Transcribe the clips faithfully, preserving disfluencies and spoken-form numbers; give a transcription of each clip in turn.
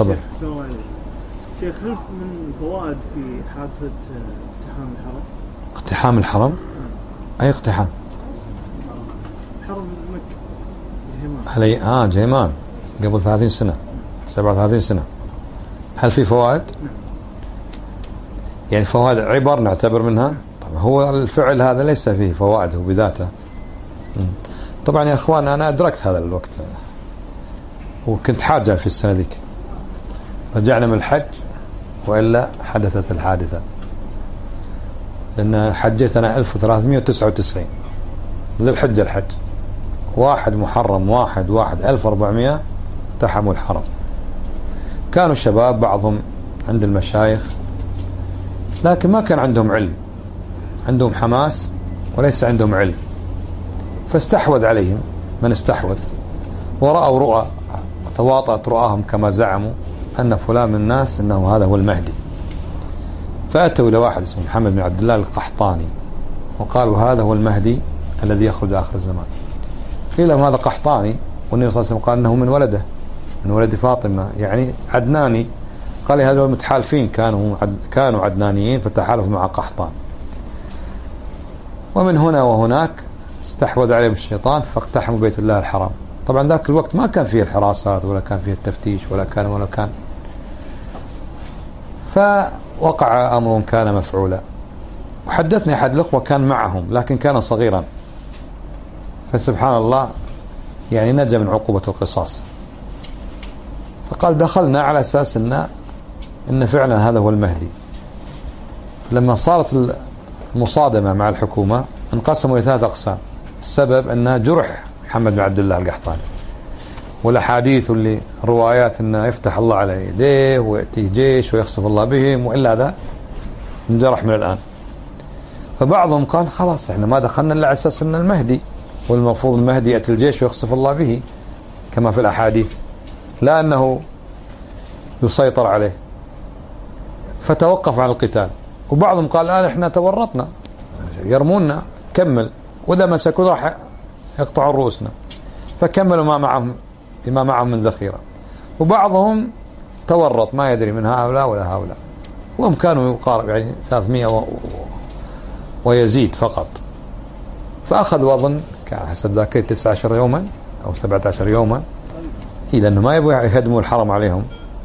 تفضل. شيخ، هل من فوائد في حادثة اقتحام الحرم؟ اقتحام الحرم؟ أي اقتحام؟ حرم مكة جيمان. هل آه جيمان قبل ثلاثين سنة سبعة وثلاثين سنة. هل في فوائد؟ نعم. يعني فوائد عبر نعتبر منها؟ طبعا هو الفعل هذا ليس فيه فوائده بذاته. طبعا يا أخوان أنا أدركت هذا الوقت وكنت حاجة في السنة ذيك. رجعنا من الحج وإلا حدثت الحادثة، لأن حجيت أنا ألف وثلاثمائة وتسعة وتسعين ذي الحجة الحج واحد محرم واحد واحد ألف وأربعمائة اقتحموا الحرم. كانوا شباب بعضهم عند المشايخ لكن ما كان عندهم علم، عندهم حماس وليس عندهم علم، فاستحوذ عليهم من استحوذ ورأوا رؤى وتواطأت رؤاهم كما زعموا أن فلان من الناس أنه هذا هو المهدي. فأتوا إلى واحد اسمه محمد بن عبد الله القحطاني وقالوا هذا هو المهدي الذي يخرج آخر الزمان. قيل لهم هذا قحطاني، والنبي صلى الله عليه وسلم قال أنه من ولده من ولد فاطمة يعني عدناني. قال هذول المتحالفين كانوا كانوا عدنانيين فتحالفوا مع قحطان. ومن هنا وهناك استحوذ عليهم الشيطان فاقتحموا بيت الله الحرام. طبعا ذاك الوقت ما كان فيه الحراسات ولا كان فيه التفتيش ولا كان ولا كان فوقع أمر كان مفعولا. وحدثني أحد الأخوة كان معهم لكن كان صغيرا، فسبحان الله يعني نجا من عقوبة القصاص. فقال دخلنا على أساس إن إن فعلا هذا هو المهدي. لما صارت المصادمة مع الحكومة انقسموا إلى ثلاث أقسام. السبب أنها جرح محمد بن عبد الله القحطاني، والأحاديث اللي روايات أنه يفتح الله على يديه ويأتيه جيش ويخسف الله بهم وإلا ذا انجرح من الآن. فبعضهم قال خلاص احنا ما دخلنا إلا على أساس أن المهدي، والمفروض المهدي يأتي الجيش ويخسف الله به كما في الأحاديث، لا أنه يسيطر عليه. فتوقف عن القتال. وبعضهم قال الآن احنا تورطنا يرمونا كمل، وإذا مسكوا راح يقطعوا رؤوسنا، فكملوا ما معهم بما معهم من ذخيرة. وبعضهم تورط ما يدري من هؤلاء ولا هؤلاء، وهم كانوا يقارب يعني ثلاثمائة و... ويزيد فقط. فأخذوا أظن حسب ذاكرتي تسعة عشر يوما أو سبعة عشر يوما، إلا أنه ما يبغوا يهدموا الحرم عليهم.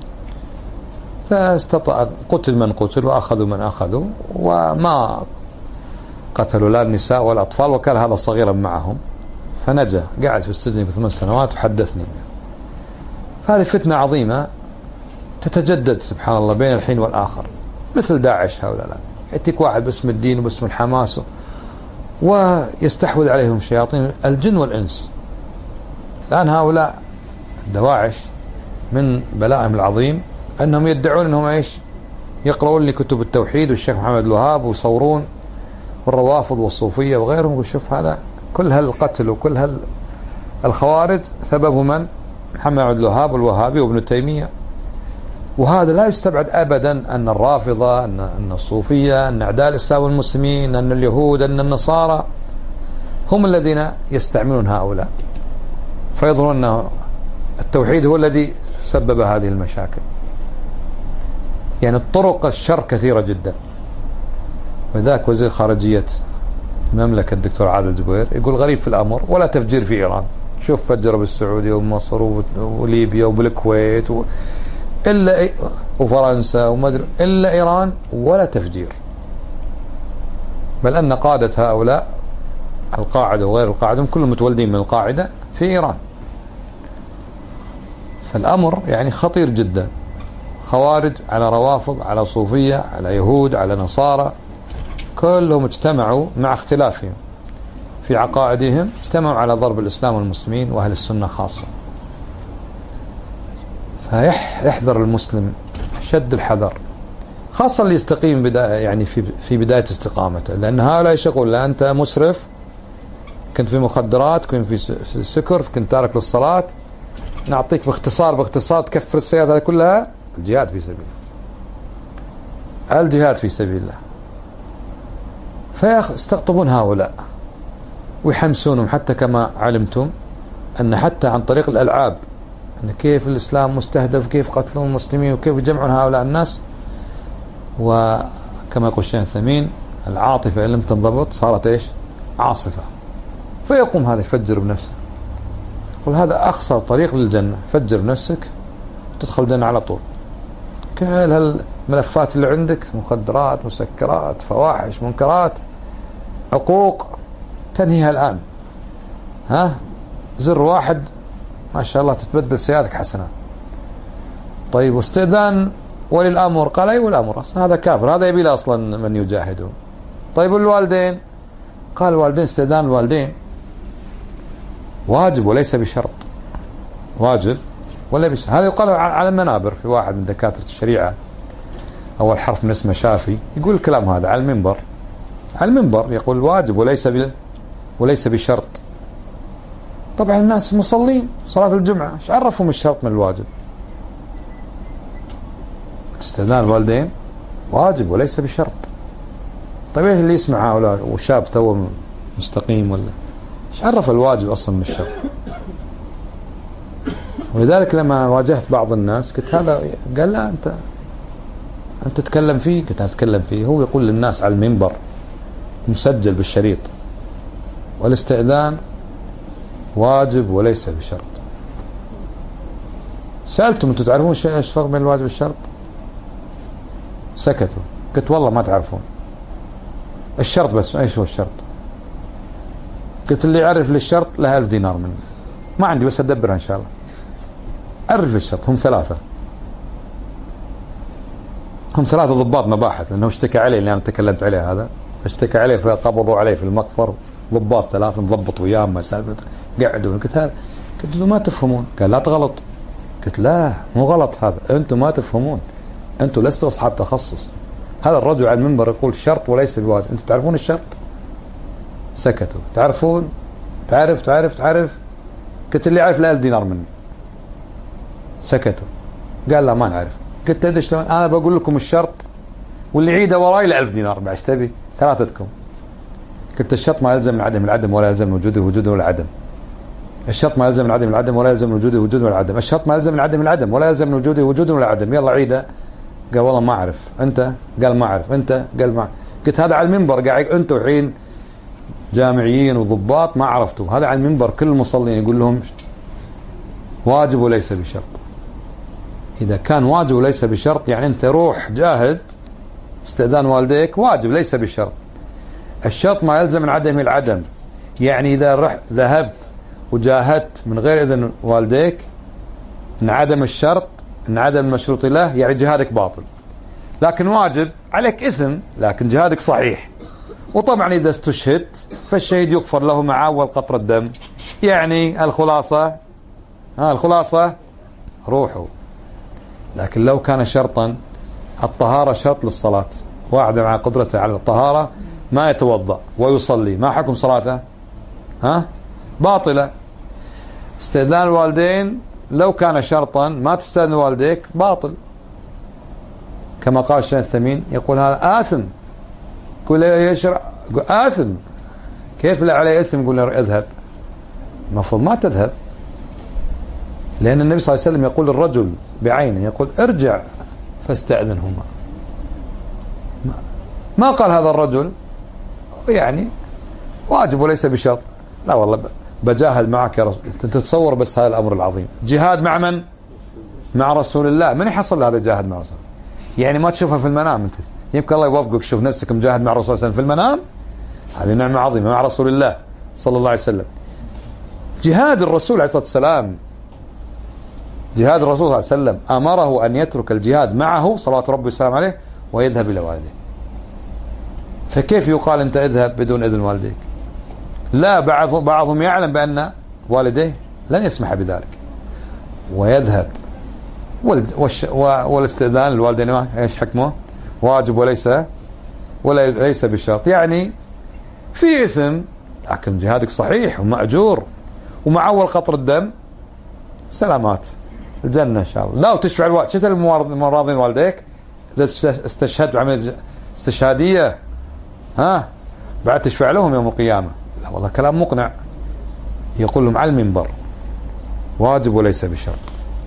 فاستطاع قتل من قتل وأخذوا من أخذوا، وما قتلوا لا النساء والأطفال، وكان هذا صغيرا معهم فنجا. قاعد في السجن في ثمان سنوات وحدثني. فهذه فتنة عظيمة تتجدد سبحان الله بين الحين والآخر، مثل داعش هؤلاء. لا يأتيك واحد باسم الدين وباسم الحماس ويستحوذ عليهم شياطين الجن والإنس. الآن هؤلاء دواعش من بلائهم العظيم أنهم يدعون أنهم إيش يقرؤون لي كتب التوحيد والشيخ محمد الوهاب ويصورون، والروافض والصوفية وغيرهم. يقول شوف هذا كل هالقتل وكل هالخوارج سببه من؟ محمد عبد الوهاب والوهابي وابن تيمية. وهذا لا يستبعد أبدا أن الرافضة أن, أن الصوفية أن أعداء الإسلام والمسلمين أن اليهود أن النصارى هم الذين يستعملون هؤلاء، فيظهرون أن التوحيد هو الذي سبب هذه المشاكل. يعني الطرق الشر كثيرة جدا. وذاك وزير خارجية المملكة الدكتور عادل جبير يقول غريب في الأمر ولا تفجير في إيران. شوف فجروا بالسعودية ومصر وليبيا وبالكويت و... إلا وفرنسا ومدري إلا إيران ولا تفجير. بل أن قادة هؤلاء القاعدة وغير القاعدة هم كلهم متولدين من القاعدة في إيران. فالأمر يعني خطير جدا. خوارج على روافض على صوفية على يهود على نصارى كلهم اجتمعوا مع اختلافهم في عقائدهم، اجتمعوا على ضرب الإسلام والمسلمين وأهل السنة خاصة. فيحذر المسلم شد الحذر، خاصة اللي يستقيم بداية يعني في في بداية استقامته، لأن هؤلاء يشغل لا أنت مسرف كنت في مخدرات كنت في سكر كنت تارك للصلاة، نعطيك باختصار باختصار تكفر السيئات هذه كلها. الجهاد في سبيل الله، الجهاد في سبيل الله. فيستقطبون هؤلاء ويحمسونهم، حتى كما علمتم أن حتى عن طريق الألعاب كيف الإسلام مستهدف، كيف قتلون المسلمين، وكيف يجمعون هؤلاء الناس. وكما يقول الشيخ ثمين العاطفة إن لم تنضبط صارت إيش؟ عاصفة. فيقوم هذا يفجر بنفسه، يقول هذا أخسر طريق للجنة، فجر نفسك تدخل الجنة على طول. كل هالملفات اللي عندك، مخدرات، مسكرات، فواحش، منكرات، عقوق، تنهيها الآن. ها زر واحد ما شاء الله تتبدل سيئاتك حسنات. طيب واستئذان ولي الأمر، قال أي ولي الأمر أصلا هذا كافر، هذا يبي له أصلا من يجاهده. طيب الوالدين، قال الوالدين استئذان الوالدين واجب وليس بشرط، واجب ولا بشرط. هذا يقال على المنابر، في واحد من دكاترة الشريعة أول حرف من اسمه شافي يقول الكلام هذا على المنبر، على المنبر يقول واجب وليس ب... وليس بشرط. طبعا الناس مصلين صلاة الجمعة ايش عرفهم الشرط من الواجب؟ استئذان الوالدين واجب وليس بشرط. طيب ايش اللي يسمع هؤلاء وشاب تو مستقيم ولا ايش عرف الواجب اصلا من الشرط؟ ولذلك لما واجهت بعض الناس قلت هذا، قال لا انت انت تتكلم فيه، قلت اتكلم فيه، هو يقول للناس على المنبر مسجل بالشريط والاستئذان واجب وليس بشرط. سألتم انتم تعرفون ايش الفرق بين الواجب والشرط؟ سكتوا. قلت والله ما تعرفون الشرط، بس ايش هو الشرط؟ قلت اللي يعرف للشرط له ألف دينار منه، ما عندي بس ادبرها ان شاء الله. عرف الشرط، هم ثلاثة، هم ثلاثة ضباط مباحث، لأنه اشتكى عليه اللي أنا تكلمت عليه هذا، اشتكى عليه فقبضوا عليه في المقفر، ضباط ثلاثة نضبط وياه مسألة، قعدوا. قلت هذا، قلت له ما تفهمون، قال لا تغلط. قلت لا مو غلط هذا، أنتم ما تفهمون، أنتم لستوا أصحاب تخصص. هذا الرجل على المنبر يقول شرط وليس بواجب، أنتم تعرفون الشرط؟ سكتوا. تعرفون؟ تعرف تعرف تعرف؟ قلت اللي يعرف لا ألف دينار مني. سكتوا. قال لا ما نعرف. قلت تدري شلون؟ أنا بقول لكم الشرط واللي يعيده وراي له ألف دينار، بعد تبي ثلاثتكم. قلت الشرط ما يلزم العدم العدم ولا يلزم وجوده وجوده ولا عدم. الشرط ما يلزم العدم العدم ولا يلزم وجوده وجوده ولا عدم. الشرط ما يلزم العدم العدم ولا يلزم وجوده وجوده ولا عدم. يلا عيده. قال والله ما أعرف. أنت؟ قال ما أعرف. أنت؟ قال ما. قلت هذا على المنبر قاعد، أنتوا حين جامعيين وضباط ما عرفتوا، هذا على المنبر كل المصلين يقول لهم واجب وليس بشرط. إذا كان واجب وليس بشرط يعني أنت روح جاهد، استئذان والديك واجب ليس بشرط. الشرط ما يلزم من عدم العدم، يعني إذا رحت ذهبت وجاهدت من غير إذن والديك انعدم الشرط، انعدم المشروط له، يعني جهادك باطل. لكن واجب عليك إثم لكن جهادك صحيح. وطبعا إذا استشهدت فالشهيد يغفر له مع أول قطرة دم. يعني الخلاصة، ها الخلاصة روحوا. لكن لو كان شرطا، الطهارة شرط للصلاة، واحد مع قدرته على الطهارة ما يتوضأ ويصلي، ما حكم صلاته؟ ها باطلة. استئذان الوالدين لو كان شرطا ما تستأذن والديك باطل، كما قال الشيخ الثمين يقول هذا آثم. يقول يشرع آثم، كيف لا عليه إثم؟ يقول اذهب. المفروض ما تذهب، لأن النبي صلى الله عليه وسلم يقول الرجل بعينه، يقول ارجع فاستأذنهما. ما قال هذا الرجل يعني واجب وليس بشرط. لا والله بجاهد معك يا رسول. تتصور بس هذا الأمر العظيم، جهاد مع من؟ مع رسول الله. من يحصل هذا جاهد مع رسول؟ يعني ما تشوفها في المنام أنت، يمكن الله يوفقك تشوف نفسك مجاهد مع الرسول صلى الله عليه وسلم في المنام، هذه نعمة عظيمة مع رسول الله صلى الله عليه وسلم. جهاد الرسول عليه الصلاة والسلام، جهاد الرسول صلى الله عليه وسلم أمره أن يترك الجهاد معه صلوات ربي والسلام عليه ويذهب إلى والديه. فكيف يقال أنت اذهب بدون إذن والديك؟ لا، بعض بعضهم يعلم بأن والديه لن يسمح بذلك ويذهب. والاستئذان الوالدين ايش حكمه؟ واجب وليس وليس بشرط، يعني في إثم لكن جهادك صحيح ومأجور ومع أول قطر الدم سلامات الجنة إن شاء الله. لا وتشفع الوالد، شفت المراضين والديك إذا استشهد بعمل استشهادية ها بعد تشفع لهم يوم القيامة. لا والله كلام مقنع. يقول لهم على المنبر واجب وليس بشرط.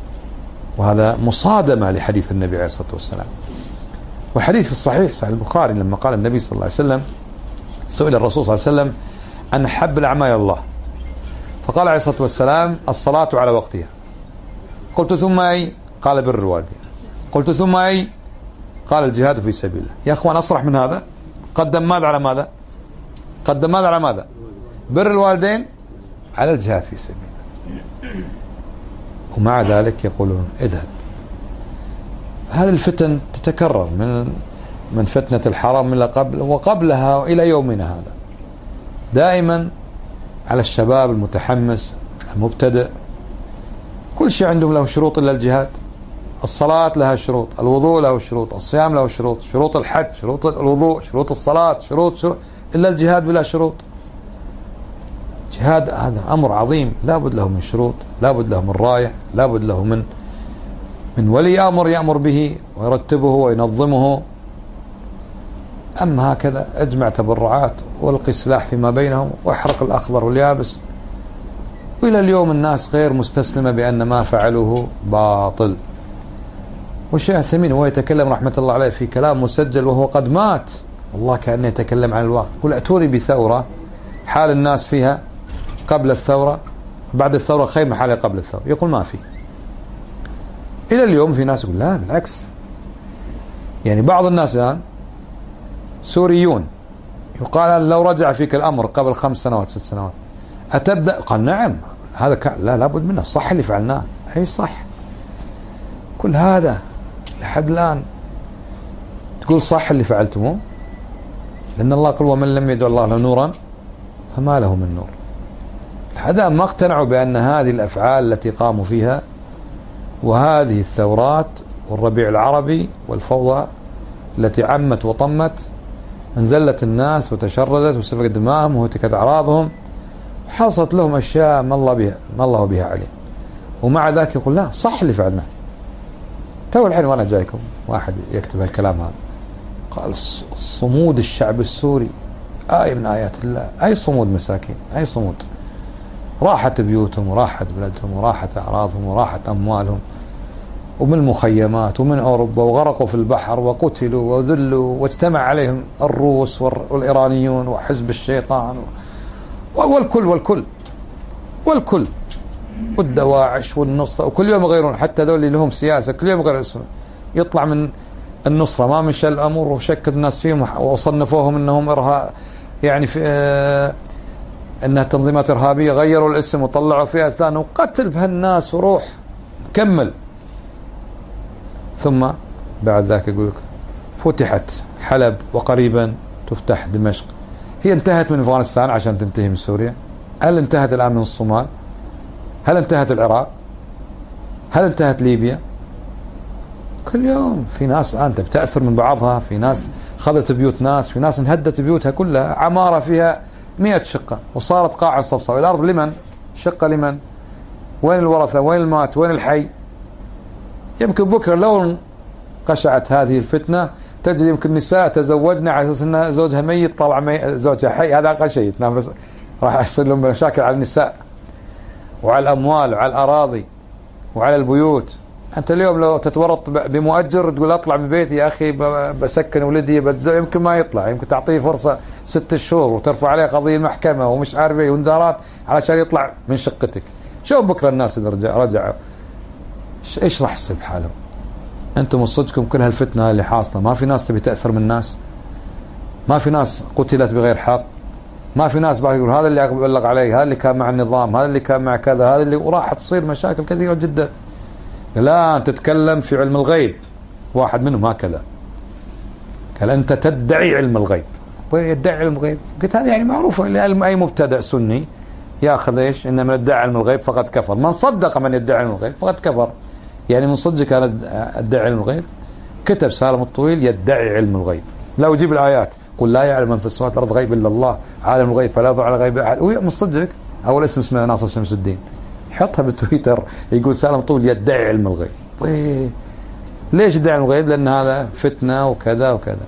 وهذا مصادمة لحديث النبي عليه الصلاة والسلام. والحديث في الصحيح صحيح البخاري لما قال النبي صلى الله عليه وسلم، سئل الرسول صلى الله عليه وسلم عن أحب الأعمال إلى الله، فقال عليه الصلاة والسلام الصلاة على وقتها. قلت ثم أي؟ قال بر الوالدين. قلت ثم أي؟ قال الجهاد في سبيل الله. يا أخوان أصرح من هذا؟ قدم ماذا على ماذا؟ قدم ماذا على ماذا؟ بر الوالدين على الجهاد في سبيل الله. ومع ذلك يقولون اذهب. هذه الفتن تتكرر من من فتنة الحرم إلى قبل وقبلها إلى يومنا هذا، دائما على الشباب المتحمس المبتدئ. كل شيء عندهم له شروط إلا الجهاد. الصلاة لها شروط، الوضوء له شروط، الصيام له شروط، شروط الحج، شروط الوضوء، شروط الصلاة، شروط, شروط إلا الجهاد بلا شروط. جهاد هذا أمر عظيم، لابد له من شروط، لابد له من راية، لابد له من من ولي أمر يأمر به ويرتبه وينظمه. أما هكذا اجمع تبرعات والقي السلاح فيما بينهم واحرق الأخضر واليابس. وإلى اليوم الناس غير مستسلمة بأن ما فعلوه باطل. والشيخ ثمين وهو يتكلم رحمة الله عليه في كلام مسجل وهو قد مات، والله كأنه يتكلم عن الواقع. قل أتوني بثورة حال الناس فيها قبل الثورة، بعد الثورة خير من حالها قبل الثورة. يقول ما في. إلى اليوم في ناس يقول لا بالعكس. يعني بعض الناس الآن سوريون يقال لو رجع فيك الأمر قبل خمس سنوات ست سنوات أتبدأ؟ قال نعم هذا كان لا لابد منه، صح اللي فعلناه. أي صح. كل هذا لحد الآن تقول صح اللي فعلتموه، لأن الله قال ومن لم يدع الله له نورا فما له من نور. لحد الآن ما اقتنعوا بأن هذه الأفعال التي قاموا فيها وهذه الثورات والربيع العربي والفوضى التي عمت وطمت انذلت الناس وتشردت وسفكت دماءهم وهتكت أعراضهم وحصلت لهم أشياء ما الله بها ما الله بها عليم، ومع ذلك يقول لا صح اللي فعلناه. تو الحين وانا جايكم واحد يكتب هالكلام هذا قال صمود الشعب السوري آية من آيات الله. أي صمود مساكين؟ أي صمود؟ راحت بيوتهم وراحت بلدهم وراحت أعراضهم وراحت أموالهم ومن المخيمات ومن أوروبا، وغرقوا في البحر وقتلوا وذلوا واجتمع عليهم الروس والإيرانيون وحزب الشيطان والكل والكل والكل والدواعش والنصرة، وكل يوم يغيرون. حتى ذول اللي لهم سياسة كل يوم يغيرون اسمه. يطلع من النصرة ما مشى الأمر وشكل الناس فيهم وصنفوهم أنهم إرهاب، يعني في آه أنها تنظيمات إرهابية، غيروا الاسم وطلعوا فيها ثاني وقتل بهالناس وروح كمل. ثم بعد ذاك يقول لك فتحت حلب وقريبا تفتح دمشق. هي انتهت من أفغانستان عشان تنتهي من سوريا؟ هل انتهت الآن من الصومال؟ هل انتهت العراق؟ هل انتهت ليبيا؟ كل يوم في ناس الآن بتأثر من بعضها، في ناس خذت بيوت ناس، في ناس انهدت بيوتها كلها. عمارة فيها مئة شقة وصارت قاع صفصف. الأرض لمن؟ شقة لمن؟ وين الورثة؟ وين المات؟ وين الحي؟ يمكن بكرة لو قشعت هذه الفتنة تجد يمكن نساء تزوجنا على أساس أن زوجها ميت طلع مي... زوجها حي. هذا قشيت نفس راح يحصل لهم مشاكل على النساء وعلى الأموال وعلى الأراضي وعلى البيوت. أنت اليوم لو تتورط بمؤجر تقول أطلع من بيتي يا أخي بسكن ولدي بتزوج، يمكن ما يطلع، يمكن تعطيه فرصة ست شهور وترفع عليه قضية المحكمة ومش عارف ايه وانذارات علشان يطلع من شقتك. شوف بكرة الناس إذا رجع رجعوا ايش راح يصير بحالهم؟ أنتم صدقكم كل هالفتنة اللي حاصلة ما في ناس تبي تأثر من الناس؟ ما في ناس قتلت بغير حق؟ ما في ناس بقى يقول هذا اللي بلغ عليه، هذا اللي كان مع النظام، هذا اللي كان مع كذا، هذا اللي، وراح تصير مشاكل كثيرة جدا. لا تتكلم في علم الغيب. واحد منهم هكذا قال أنت تدعي علم الغيب. يدعي علم الغيب؟ قلت هذا يعني معروفة، أي مبتدع سني ياخذ ايش؟ إن من ادعى علم الغيب فقد كفر. من صدق من يدعي علم الغيب فقد كفر. يعني من صدق أنا أدعي علم الغيب؟ كتب سالم الطويل يدعي علم الغيب. لا أجيب الآيات قل لا يعلم من في السماوات والأرض غيب إلا الله عالم الغيب فلا يظهر على غيب أحد. ومن صدق أول اسم اسمه ناصر شمس الدين، حطها بالتويتر يقول سالم الطويل يدعي علم الغيب. ويه. ليش يدعي علم الغيب؟ لأن هذا فتنة وكذا وكذا.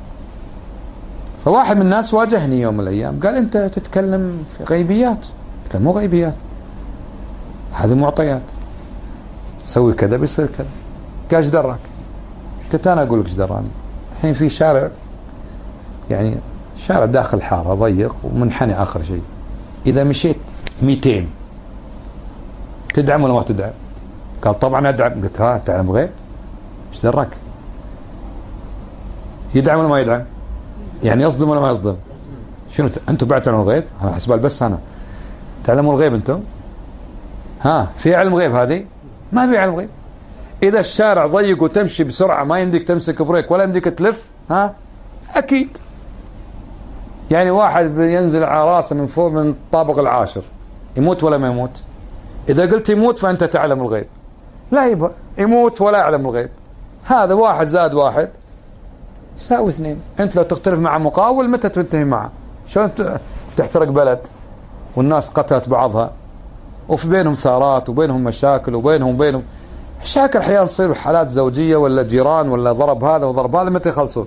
فواحد من الناس واجهني يوم من الأيام قال أنت تتكلم في غيبيات. قلت مو غيبيات، هذه معطيات، سوي كذا بيصير كذا. قال ايش دراك؟ قلت انا اقول لك ايش دراني. الحين في شارع يعني شارع داخل حاره ضيق ومنحني اخر شيء، اذا مشيت مئتين تدعم ولا ما تدعم؟ قال طبعا ادعم. قلت ها تعلم غيب؟ ايش دراك؟ يدعم ولا ما يدعم؟ يعني يصدم ولا ما يصدم؟ شنو ت... انتم بعد تعلمون الغيب؟ انا حسب بس انا تعلمون الغيب انتم؟ ها في علم غيب هذه؟ ما في علم غيب. اذا الشارع ضيق وتمشي بسرعه ما يمديك تمسك بريك ولا يمديك تلف، ها اكيد يعني واحد ينزل على راسه من فوق من الطابق العاشر يموت ولا ما يموت؟ اذا قلت يموت فانت تعلم الغيب. لا يبقى يموت ولا يعلم الغيب. هذا واحد زاد واحد يساوي اثنين. انت لو تختلف مع مقاول متى تنتهي معه؟ شلون تحترق بلد والناس قتلت بعضها وفي بينهم ثارات وبينهم مشاكل وبينهم بينهم مشاكل احيانا تصير حالات زوجيه ولا جيران ولا ضرب هذا وضرب هذا، متى يخلصون؟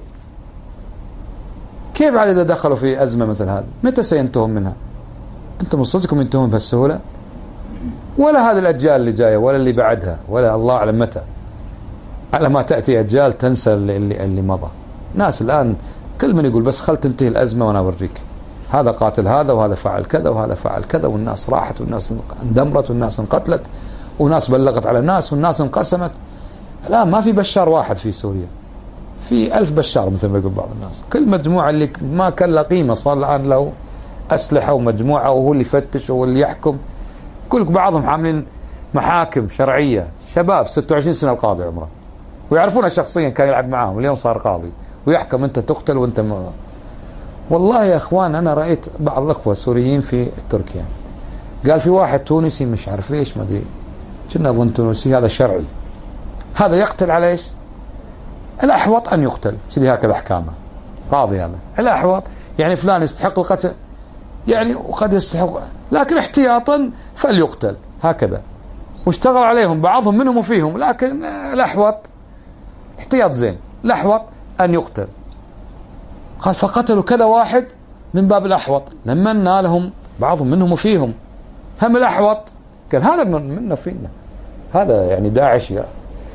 كيف بعد اذا دخلوا في ازمه مثل هذه متى سينتهون منها؟ انتم من صدقكم ينتهون بهالسهوله؟ ولا هذه الاجيال اللي جايه ولا اللي بعدها ولا الله اعلم متى، على ما تاتي اجيال تنسى اللي, اللي, اللي مضى. ناس الان كل من يقول بس خل تنتهي الازمه وانا اوريك، هذا قاتل هذا وهذا فعل كذا وهذا فعل كذا، والناس راحت والناس اندمرت والناس انقتلت وناس بلغت على الناس والناس انقسمت. لا ما في بشار واحد في سوريا، في ألف بشار مثل ما يقول بعض الناس. كل مجموعة اللي ما كان له قيمة صار الآن له أسلحة ومجموعة وهو اللي يفتش وهو اللي يحكم. كل بعضهم عاملين محاكم شرعية، شباب ستة وعشرين سنة القاضي عمره ويعرفونه شخصيا، كان يلعب معاهم اليوم صار قاضي ويحكم أنت تقتل وأنت م... والله يا أخوان أنا رأيت بعض الأخوة السوريين في تركيا قال في واحد تونسي مش عارف إيش ما أدري كنا أظن تونسي هذا شرعي، هذا يقتل على إيش؟ الأحوط أن يقتل، كذي هكذا أحكامه قاضي هذا. الأحوط يعني فلان يستحق القتل يعني وقد يستحق لكن احتياطا فليقتل هكذا، واشتغل عليهم بعضهم منهم وفيهم، لكن الأحوط احتياط زين، الأحوط أن يقتل. قال فقتلوا كذا واحد من باب الأحوط لما نالهم بعضهم منهم وفيهم، هم الأحوط كان هذا منا فينا، هذا يعني داعش يا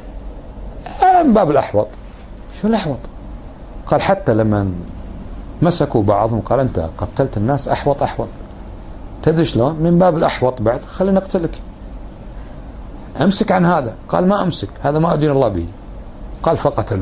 من باب الأحوط. شو الأحوط؟ قال حتى لما مسكوا بعضهم قال أنت قتلت الناس أحوط أحوط، تدري شلون؟ من باب الأحوط بعد خلينا نقتلك، أمسك عن هذا. قال ما أمسك، هذا ما أدين الله به. قال فقتلوه.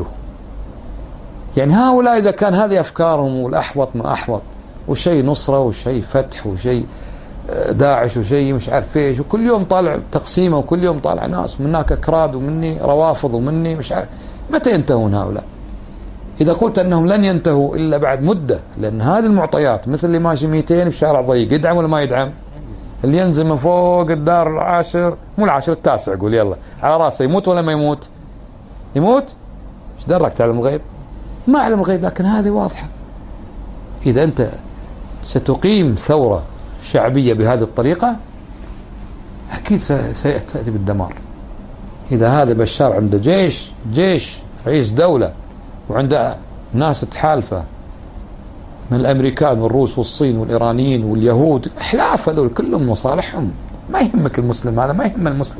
يعني هؤلاء إذا كان هذه أفكارهم والأحوط ما أحوط وشيء نصرة وشيء فتح وشيء داعش وشيء مش عارف ايش، وكل يوم طالع تقسيمه وكل يوم طالع ناس من هناك أكراد ومني روافض ومني مش عارف، متى ينتهون هؤلاء؟ إذا قلت أنهم لن ينتهوا إلا بعد مدة، لأن هذه المعطيات مثل اللي ماشي مئتين في شارع ضيق يدعم ولا ما يدعم؟ اللي ينزل من فوق الدار العاشر مو العاشر التاسع يقول يلا على راسه يموت ولا ما يموت؟ يموت؟ ايش درك تعلم الغيب؟ ما أعلم الغيب، لكن هذه واضحة. إذا أنت ستقيم ثورة شعبية بهذه الطريقة أكيد سيأتي بالدمار. إذا هذا بشار عنده جيش جيش رئيس دولة وعنده ناس تحالفة من الأمريكان والروس والصين والإيرانيين واليهود، أحلاف هذول كلهم مصالحهم، ما يهمك المسلم، هذا ما يهم المسلم.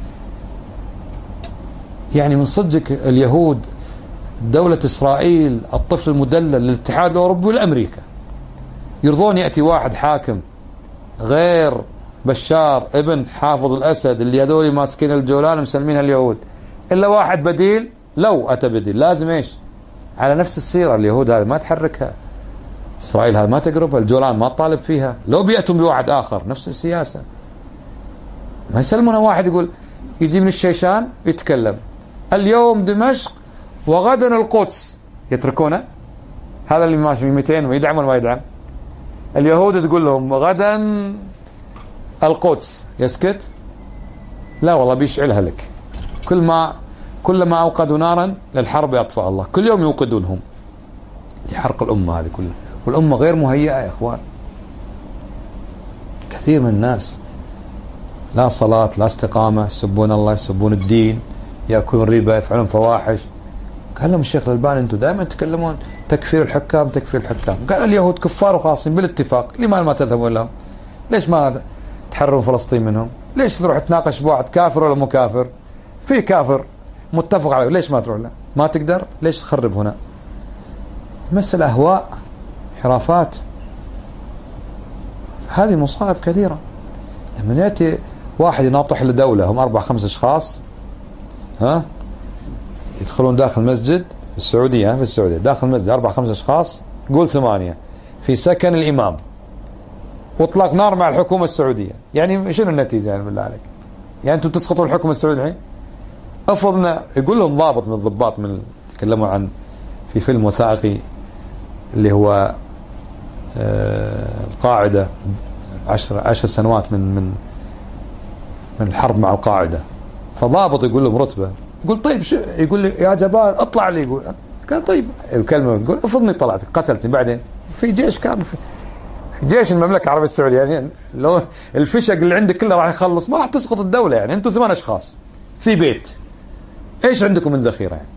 يعني من صدق اليهود، دولة إسرائيل، الطفل المدلل، الاتحاد الأوروبي والأمريكا يرضون يأتي واحد حاكم غير بشار ابن حافظ الأسد اللي هذول ماسكين الجولان مسلمينها اليهود، إلا واحد بديل. لو أتى بديل لازم إيش؟ على نفس السيرة. اليهود هذا ما تحركها، إسرائيل هذا ما تقربها، الجولان ما تطالب فيها. لو بيأتون بواحد آخر نفس السياسة، ما يسلمونه واحد يقول يجي من الشيشان يتكلم اليوم دمشق وغدا القدس، يتركونه. هذا اللي ماشي مئتين ويدعم ولا ما يدعم؟ اليهود تقول لهم غدا القدس، يسكت؟ لا والله بيشعلها لك. كل ما كلما أوقدوا نارا للحرب يطفأ الله، كل يوم يوقدونهم لحرق الأمة هذه كلها، والأمة غير مهيئة يا إخوان. كثير من الناس لا صلاة لا استقامة، يسبون الله يسبون الدين، يأكلون ربا يفعلون فواحش. قال لهم الشيخ الألباني أنتم دائما تتكلمون تكفير الحكام تكفير الحكام. قال اليهود كفار وخاصين بالاتفاق، لماذا ما تذهبون لهم؟ ليش ما تحررون فلسطين منهم؟ ليش تروح تناقش بواحد كافر ولا مو كافر؟ في كافر متفق عليه، ليش ما تروح له؟ ما تقدر، ليش تخرب هنا؟ مثل أهواء، حرافات، هذه مصائب كثيرة. لما يأتي واحد يناطح لدولة هم أربع خمس أشخاص، ها، يدخلون داخل مسجد في السعودية، في السعودية داخل مسجد أربع خمس أشخاص، قول ثمانية، في سكن الإمام، واطلاق نار مع الحكومة السعودية، يعني شنو النتيجة يعني بالله عليك؟ يعني أنتم تسقطوا الحكومة السعودية الحين؟ أفضلنا يقول لهم ضابط من الضباط، من تكلموا عن في فيلم وثائقي اللي هو آه القاعدة، عشر عشر سنوات من من من الحرب مع القاعدة، فضابط يقول لهم رتبة، يقول طيب شو، يقول لي يا جبار اطلع لي، يقول كان طيب الكلمة، يقول افضني طلعت قتلتني، بعدين في جيش كان في جيش المملكة العربية السعودية، يعني لو الفشق اللي عندك كله راح يخلص ما راح تسقط الدولة، يعني انتم ثمان اشخاص في بيت، ايش عندكم من ذخيرة يعني؟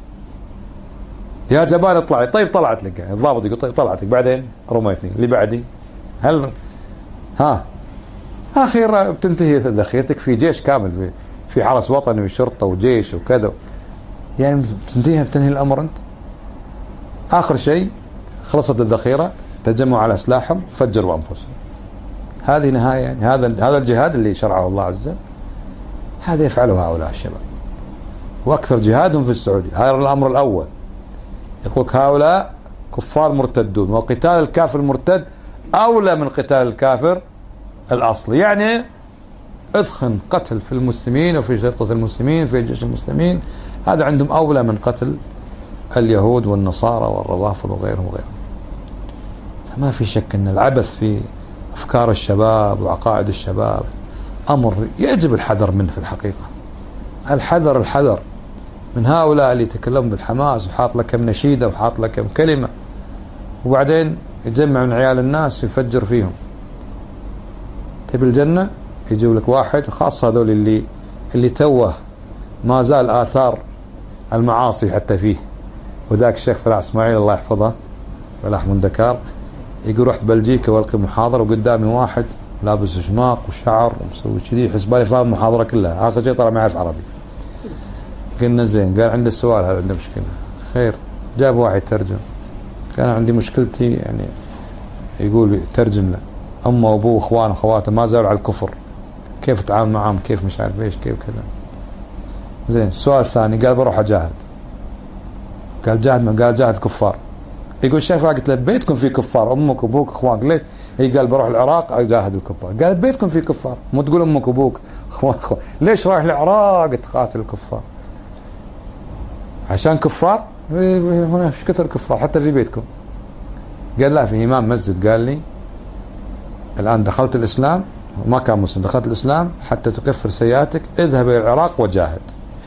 يا جبار اطلع لي، طيب طلعت لك، الضابط يقول طيب طلعت لك، بعدين رميتني، اللي بعدي هل ها اخيرا بتنتهي ذخيرتك في جيش كامل، في في حرس وطني وشرطة وجيش وكذا، يعني بتنتهي بتنهي الامر انت. اخر شيء خلصت الذخيرة، تجمعوا على سلاحهم، فجروا انفسهم. هذه نهاية، يعني هذا هذا الجهاد اللي شرعه الله عز وجل، هذا يفعله هؤلاء الشباب، واكثر جهادهم في السعودية. هذا الامر الاول، يقول هؤلاء كفار مرتدون، وقتال الكافر المرتد اولى من قتال الكافر الاصلي، يعني ادخن قتل في المسلمين وفي شرطة المسلمين في جيش المسلمين، هذا عندهم أولى من قتل اليهود والنصارى والروافض وغيرهم وغيرهم. فما في شك أن العبث في أفكار الشباب وعقائد الشباب أمر يجب الحذر منه في الحقيقة، الحذر الحذر من هؤلاء اللي يتكلمون بالحماس وحاط لك كم نشيدة وحاط لك كم كلمة، وبعدين يجمع من عيال الناس ويفجر فيهم. تبي الجنة؟ يجيب لك واحد، خاصة هذول اللي اللي توه ما زال آثار المعاصي حتى فيه، وذاك الشيخ فلاح اسماعيل الله يحفظه، فلاح من دكار، يقول رحت بلجيكا والقي محاضرة وقدامي واحد لابس شماق وشعر ومسوي كذي، حسبالي فاهم المحاضرة كلها، آخر شيء طلع ما يعرف عربي. قلنا زين، قال عنده السؤال هذا، عنده مشكلة، خير، جاب واحد ترجم، كان عندي مشكلتي يعني، يقول ترجم له، أمه وأبوه وأخوانه وأخواته ما زالوا على الكفر، كيف تعامل معهم، كيف مش عارف ايش، كيف كذا. زين، السؤال الثاني، قال بروح اجاهد، قال جاهد من؟ قال جاهد كفار. يقول الشيخ قلت له بيتكم في كفار، امك وابوك اخوانك، ليش؟ هي قال بروح العراق اجاهد الكفار. قال بيتكم في كفار، مو تقول امك وابوك اخوانك اخوانك، ليش رايح العراق تقاتل الكفار؟ عشان كفار؟ هنا ايش كثر كفار حتى في بيتكم. قال لا، في امام مسجد قال لي الان دخلت الاسلام، ما كان مسلم، دخلت الإسلام حتى تكفر سيئاتك، اذهب إلى العراق وجاهد.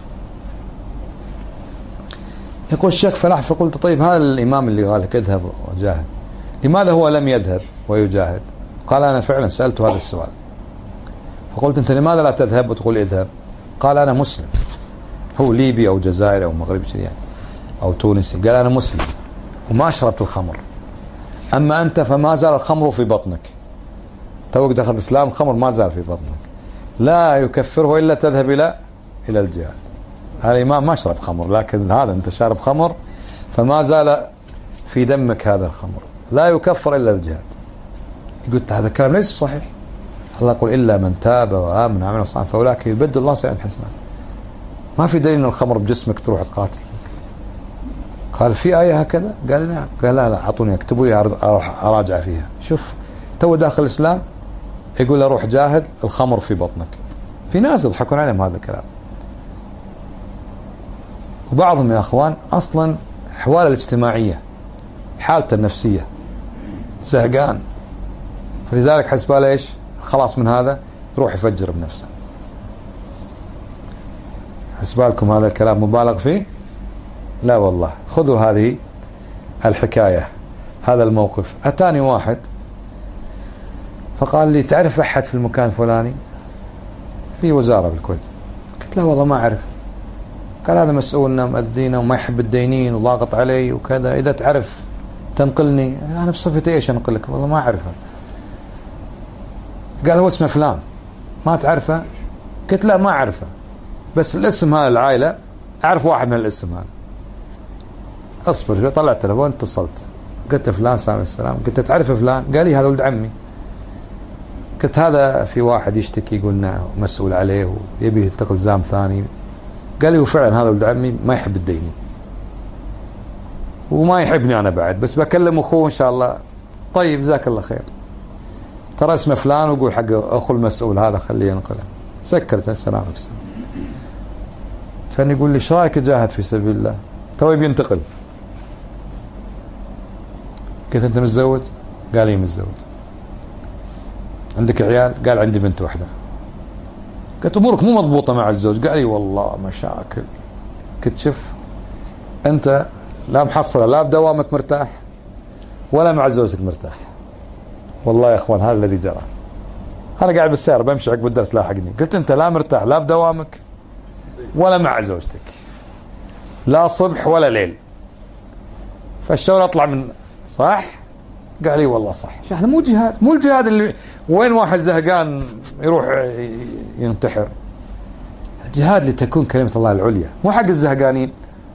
يقول الشيخ فلاح، فقلت طيب هذا الإمام اللي قال لك اذهب وجاهد، لماذا هو لم يذهب ويجاهد؟ قال أنا فعلا سألت هذا السؤال، فقلت أنت لماذا لا تذهب وتقول اذهب؟ قال أنا مسلم، هو ليبي أو جزائري أو مغربي يعني أو تونسي، قال أنا مسلم وما شربت الخمر، أما أنت فما زال الخمر في بطنك، توك دخل الإسلام الخمر ما زال في بطنك، لا يكفره إلا تذهب إلى إلى الجهاد. هذا الإمام ما شرب خمر، لكن هذا أنت شارب خمر فما زال في دمك هذا الخمر، لا يكفر إلا الجهاد. قلت هذا الكلام ليس صحيح، الله يقول إلا من تاب وآمن وعمل صالحا فأولئك يبدل الله سيئات حسنات. ما في دليل أن الخمر بجسمك تروح تقاتل. قال في آية هكذا؟ قال نعم. قال لا لا أعطوني اكتبوا لي أروح أراجع فيها. شوف تو داخل الإسلام يقول أروح جاهد، الخمر في بطنك. في ناس يضحكون عليهم هذا الكلام، وبعضهم يا أخوان أصلا حواله الاجتماعية حالته النفسية زهقان، فلذلك حسبه ليش خلاص من هذا يروح يفجر بنفسه. حسبالكم هذا الكلام مبالغ فيه؟ لا والله. خذوا هذه الحكاية، هذا الموقف. أتاني واحد فقال لي تعرف أحد في المكان الفلاني في وزارة بالكويت؟ قلت له والله ما أعرف. قال هذا مسؤولنا مؤذينا وما يحب الدينين وضاغط علي وكذا، إذا تعرف تنقلني. أنا بصفتي إيش أنقل لك؟ والله ما أعرفه. قال هو اسمه فلان، ما تعرفه؟ قلت لا ما أعرفه، بس الاسم هذا العائلة أعرف واحد من الاسم هذا. أصبر شوي، طلعت التلفون اتصلت، قلت فلان سامي السلام، قلت تعرف فلان؟ قال لي هذا ولد عمي. قلت هذا في واحد يشتكي قلنا مسؤول عليه ويبي ينتقل زام ثاني. قال لي وفعلا هذا ولد عمي ما يحب الديني وما يحبني أنا بعد، بس بكلم أخوه إن شاء الله. طيب جزاك الله خير، ترى اسمه فلان ويقول حق أخو المسؤول هذا خليه ينقله. سكرت السلام عليكم. كان يقول لي ايش رايك اجاهد في سبيل الله؟ توي بينتقل. قلت انت متزوج؟ قال لي متزوج. عندك عيال؟ قال عندي بنت واحده. قلت امورك مو مضبوطه مع الزوج؟ قال لي والله مشاكل. قلت شوف انت لا محصله لا بدوامك مرتاح ولا مع زوجتك مرتاح. والله يا اخوان هذا الذي جرى. انا قاعد بالسياره بمشي عقب الدرس لاحقني، قلت انت لا مرتاح لا بدوامك ولا مع زوجتك، لا صبح ولا ليل، فالشغل اطلع من صح؟ قال لي والله صح. هذا مو جهاد، مو الجهاد اللي وين واحد زهقان يروح ينتحر. الجهاد لتكون كلمة الله العليا، مو حق الزهقانين.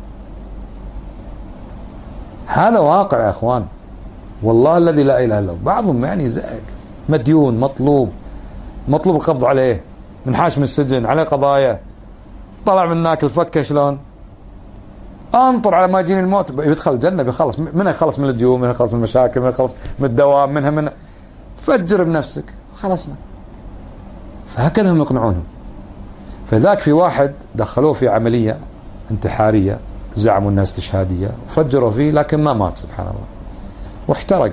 هذا واقع يا اخوان، والله الذي لا اله الا هو. بعضهم يعني زهق، مديون، مطلوب مطلوب القبض عليه، منحاش من السجن، عليه قضايا، طلع من هناك الفكه شلون؟ انطر على ما يجيني الموت، بيدخل الجنه بيخلص. من يخلص من الديون، من يخلص من المشاكل، من يخلص من الدوام، منها من فجر بنفسك خلصنا. فهكذا هم يقنعونهم. فذاك في واحد دخلوه في عمليه انتحاريه، زعموا انها استشهاديه وفجروا فيه، لكن ما مات سبحان الله واحترق.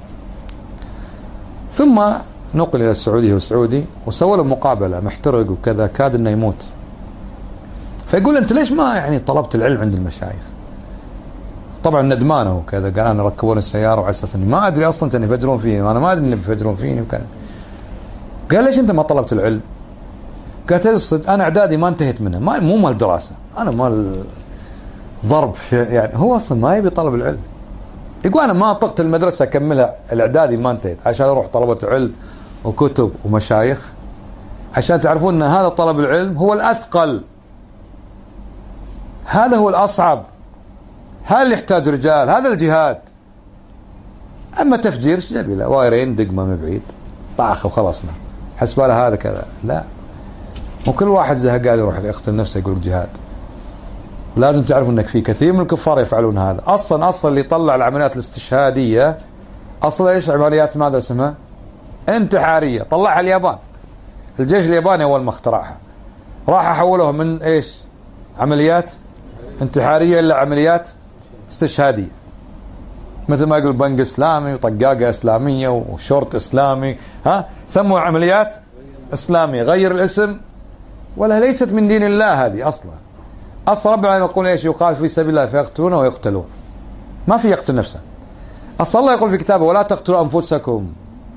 ثم نقل الى السعوديه والسعودي وسووا له مقابله، محترق وكذا، كاد انه يموت. فيقول انت ليش ما يعني طلبت العلم عند المشايخ؟ طبعا ندمانه وكذا، قال انا ركبوني السياره وعلى اساس اني ما ادري اصلا كانوا يفجرون فيني، وانا ما ادري اني بيفجرون فيني وكذا. قال ليش انت ما طلبت العلم؟ قالت الصدق انا اعدادي ما انتهيت منه، ما مو مال دراسه، انا مال ضرب يعني. هو اصلا ما يبي طلب العلم. يقول انا ما طقت المدرسه اكملها، الاعدادي ما انتهيت عشان اروح طلبه علم وكتب ومشايخ، عشان تعرفون ان هذا طلب العلم هو الاثقل، هذا هو الاصعب، هذا اللي يحتاج رجال، هذا الجهاد. اما تفجير ايش جاب له؟ وايرين دقمه من بعيد طاخ وخلصنا، حسباله هذا كذا. لا، وكل واحد زهقان يروح يقتل نفسه يقول جهاد. ولازم تعرفوا انك في كثير من الكفار يفعلون هذا. اصلا اصلا اللي يطلع العمليات الاستشهاديه اصلا ايش؟ عمليات ماذا اسمها؟ انتحاريه، طلعها اليابان. الجيش الياباني اول ما اخترعها راح حولوها من ايش؟ عمليات انتحاريه الى عمليات استشهاديه. مثل ما يقول بنك اسلامي وطقاقه اسلاميه وشورت اسلامي، ها سموا عمليات اسلاميه، غير الاسم، ولا ليست من دين الله هذه اصلا. اصلا رب العالمين يقول ايش؟ يقال في سبيل الله فيقتلون ويقتلون، ما في يقتل نفسه. اصلا الله يقول في كتابه ولا تقتلوا انفسكم.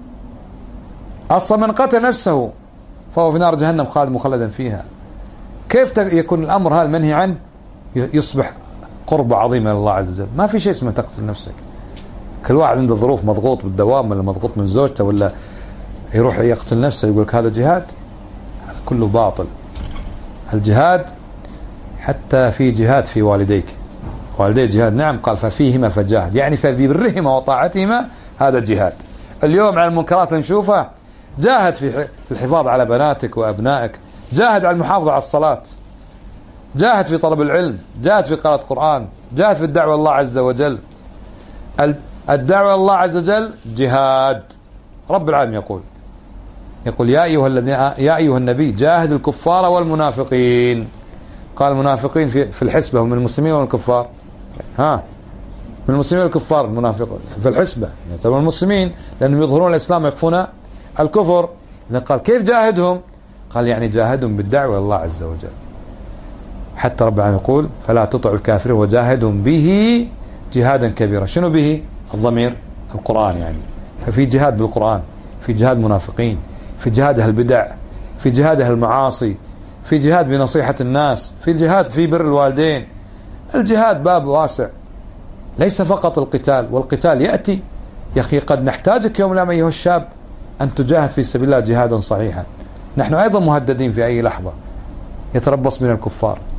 اصلا من قتل نفسه فهو في نار جهنم خالد مخلدا فيها. كيف يكون الامر هذا المنهي عنه يصبح قربة عظيمة لله عز وجل؟ ما في شيء اسمه تقتل نفسك. كل واحد عنده ظروف، مضغوط بالدوام ولا مضغوط من زوجته ولا يروح يقتل نفسه يقول لك هذا جهاد. هذا كله باطل. الجهاد حتى في جهاد في والديك، والدي جهاد، نعم، قال ففيهما فجاهد، يعني في برهما وطاعتهما هذا جهاد. اليوم على المنكرات اللي نشوفها جاهد في الحفاظ على بناتك وأبنائك، جاهد على المحافظة على الصلاة، جاهد في طلب العلم، جاهد في قراءة القرآن، جاهد في الدعوة الله عز وجل. الدعوة الله عز وجل جهاد. رب العالمين يقول يقول يا أيها الذين يا أيها النبي جاهد الكفار والمنافقين. قال المنافقين في في الحسبة هم من المسلمين والكفار؟ ها، من المسلمين والكفار المنافقون في الحسبة، يعني طبعا المسلمين لأنهم يظهرون الإسلام ويخفون الكفر. إذا قال كيف جاهدهم؟ قال يعني جاهدهم بالدعوة الله عز وجل. حتى رب العالمين يقول فلا تطع الكافرين وجاهدهم به جهادا كبيرا. شنو به؟ الضمير القرآن يعني. ففي جهاد بالقرآن، في جهاد منافقين، في جهاد أهل البدع، في جهاد أهل المعاصي، في جهاد بنصيحة الناس، في الجهاد في بر الوالدين. الجهاد باب واسع، ليس فقط القتال. والقتال يأتي يا أخي، قد نحتاجك يوم الأيام أيها الشاب أن تجاهد في سبيل الله جهادا صحيحا. نحن أيضا مهددين في أي لحظة، يتربص بنا الكفار.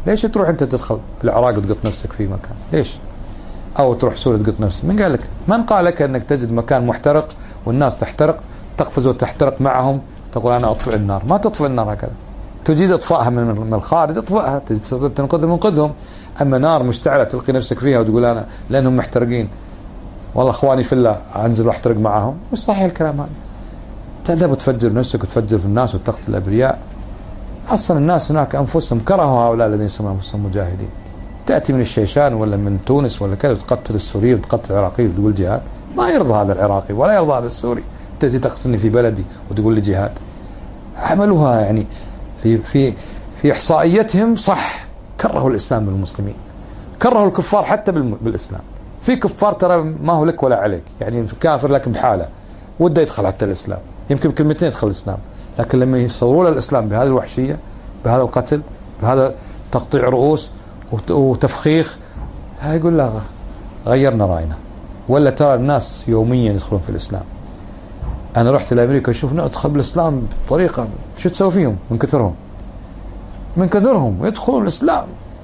ليش تروح أنت تدخل بالعراق وتقط نفسك في مكان؟ ليش؟ أو تروح سوريا تقط نفسك؟ من قال لك؟ من قال لك أنك تجد مكان محترق والناس تحترق تقفز وتحترق معهم تقول أنا أطفئ النار؟ ما تطفئ النار هكذا، تجيد إطفائها من الخارج اطفئها، تنقذهم منقذهم. أما نار مشتعلة تلقي نفسك فيها وتقول أنا لأنهم محترقين والله إخواني في الله أنزل واحترق معهم، مش صحيح الكلام هذا. تذهب وتفجر نفسك وتفجر في الناس وتقتل الأبرياء. أصلا الناس هناك أنفسهم كرهوا هؤلاء الذين يسمون أنفسهم مجاهدين. تأتي من الشيشان ولا من تونس ولا كذا وتقتل السوري وتقتل العراقي وتقول جهاد. ما يرضى هذا العراقي ولا يرضى هذا السوري. تأتي تقتلني في بلدي وتقول لي جهاد. عملوها يعني في في في إحصائيتهم صح، كرهوا الإسلام بالمسلمين، كرهوا الكفار حتى بالإسلام. في كفار ترى ما هو لك ولا عليك، يعني كافر لكن بحاله وده يدخل حتى الإسلام، يمكن كلمتين يدخل الإسلام، لكن لما يصوروا له الإسلام بهذه الوحشية، بهذا القتل، بهذا تقطيع رؤوس وتفخيخ، يقول لا غيرنا رأينا. ولا ترى الناس يوميا يدخلون في الإسلام. أنا رحت لأمريكا أشوف ناس تدخل بالإسلام بطريقة، شو تسوي فيهم من كثرهم من كثرهم يدخلون الإسلام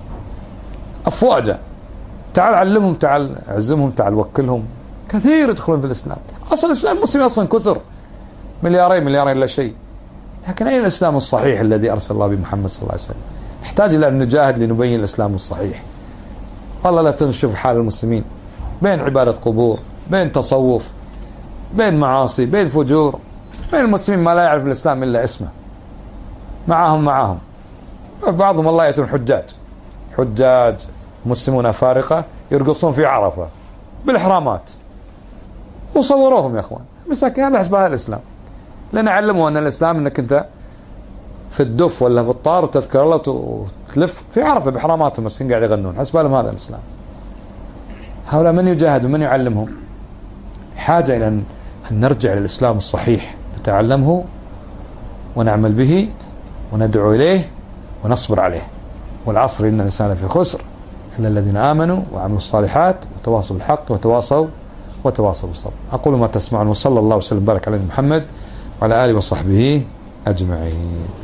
أفواجا. تعال علمهم، تعال عزمهم، تعال وكلهم. كثير يدخلون في الإسلام. أصل الإسلام المسلم أصلا كثر، مليارين مليارين لا شيء. لكن أين الإسلام الصحيح الذي أرسل الله بمحمد صلى الله عليه وسلم؟ نحتاج إلى أن نجاهد لنبين الإسلام الصحيح. والله لا تنشوف حال المسلمين بين عبادة قبور، بين تصوف، بين معاصي، بين فجور، بين المسلمين ما لا يعرف الإسلام إلا اسمه. معهم معهم بعضهم الله يأتون حجاج حجاج مسلمون فارقة يرقصون في عرفة بالإحرامات وصوروهم يا أخوان مساكين. هذا حسب هذا الإسلام، لأن علموا أن الإسلام أنك أنت في الدف ولا في الطار وتذكر الله وتلف في عرفة بإحراماتهم بس قاعد يغنون. حسب لهم هذا الإسلام. هؤلاء من يجاهد ومن يعلمهم؟ حاجة إلى أن نرجع للإسلام الصحيح، نتعلمه ونعمل به وندعو إليه ونصبر عليه. والعصر إن الإنسان في خسر إلا الذين آمنوا وعملوا الصالحات وتواصوا بالحق وتواصوا وتواصوا بالصبر. أقول ما تسمعون وصلى الله وسلم وبارك على محمد وعلى آله وصحبه أجمعين.